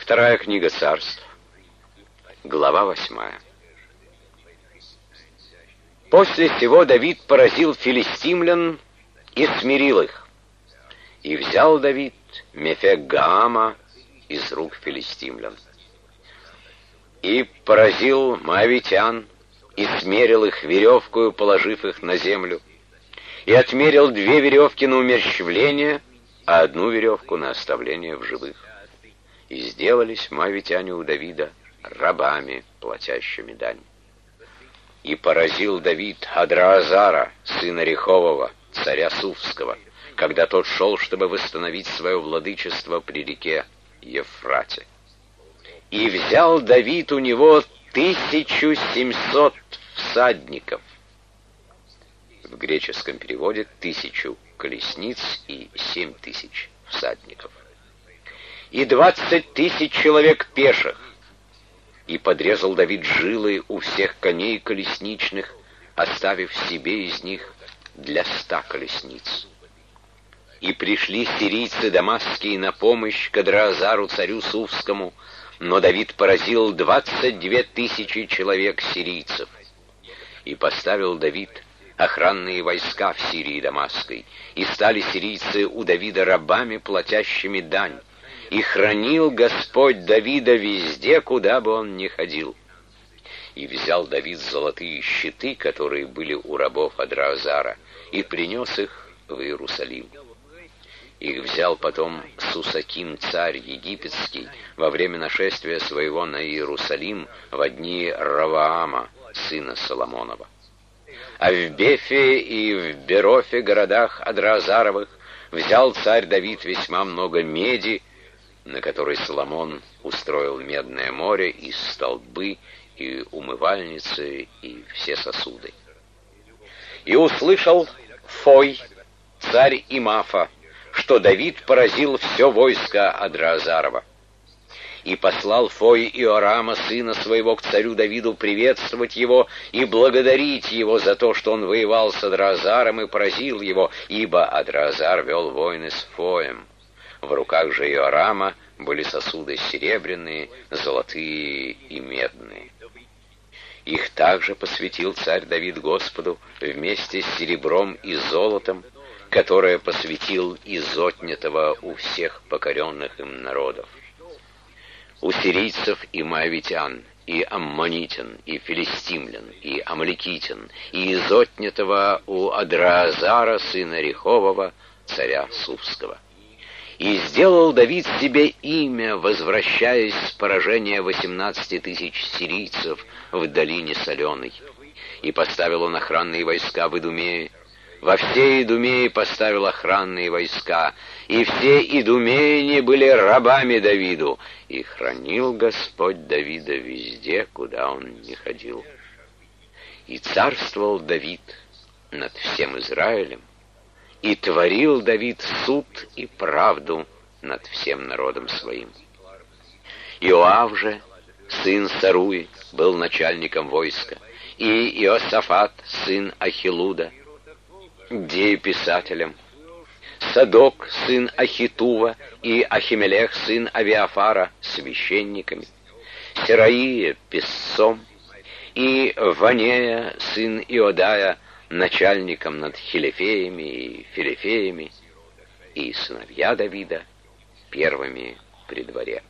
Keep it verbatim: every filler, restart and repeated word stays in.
Вторая книга Царств, глава восьмая. После сего Давид поразил филистимлян и смирил их. И взял Давид Мефек-Гаама из рук филистимлян. И поразил моавитян, и смерил их веревкою, положив их на землю, и отмерил две веревки на умерщвление, а одну веревку на оставление в живых. И сделались моавитяне у Давида рабами, платящими дань. И поразил Давид Адраазара, сына Рехового, царя Суфского, когда тот шел, чтобы восстановить свое владычество при реке Ефрате. И взял Давид у него тысячу семьсот всадников. В греческом переводе тысячу колесниц и семь тысяч всадников. И двадцать тысяч человек пеших. И подрезал Давид жилы у всех коней колесничных, оставив себе из них для ста колесниц. И пришли сирийцы дамасские на помощь к Адраазару, царю Суфскому, но Давид поразил двадцать две тысячи человек сирийцев. И поставил Давид охранные войска в Сирии Дамасской, и стали сирийцы у Давида рабами, платящими дань. И хранил Господь Давида везде, куда бы он ни ходил. И взял Давид золотые щиты, которые были у рабов Адраазара, и принес их в Иерусалим. Их взял потом Сусаким, царь египетский, во время нашествия своего на Иерусалим во дни Раваама, сына Соломонова. А в Бефе и в Берофе, городах Адраазаровых, взял царь Давид весьма много меди, на которой Соломон устроил медное море, и столбы, и умывальницы, и все сосуды. И услышал Фой, царь Имафа, что Давид поразил все войско Адраазарова. И послал Фой Иорама, сына своего, к царю Давиду приветствовать его и благодарить его за то, что он воевал с Адраазаром и поразил его, ибо Адраазар вел войны с Фоем. В руках же Иорама были сосуды серебряные, золотые и медные. Их также посвятил царь Давид Господу вместе с серебром и золотом, которое посвятил из отнятого у всех покоренных им народов. У сирийцев и моавитян, и аммонитян, и филистимлян, и амалекитян, и из отнятого у Адраазара, сына Рехового, царя Суфского. И сделал Давид себе имя, возвращаясь с поражения восемнадцати тысяч сирийцев в долине Соленой. И поставил он охранные войска в Идумее. Во всей Идумее поставил охранные войска, и все идумеяне были рабами Давиду, и хранил Господь Давида везде, куда он ни ходил. И царствовал Давид над всем Израилем, и творил Давид суд и правду над всем народом своим. Иоав же, сын Саруи, был начальником войска, и Иосафат, сын Ахилуда, дееписателем, Садок, сын Ахитува, и Ахимелех, сын Авиафара, священниками, Сераия, писцом, и Ванея, сын Иодая, начальником над Хилифеями и Филифеями, и сыновья Давида первыми при дворе.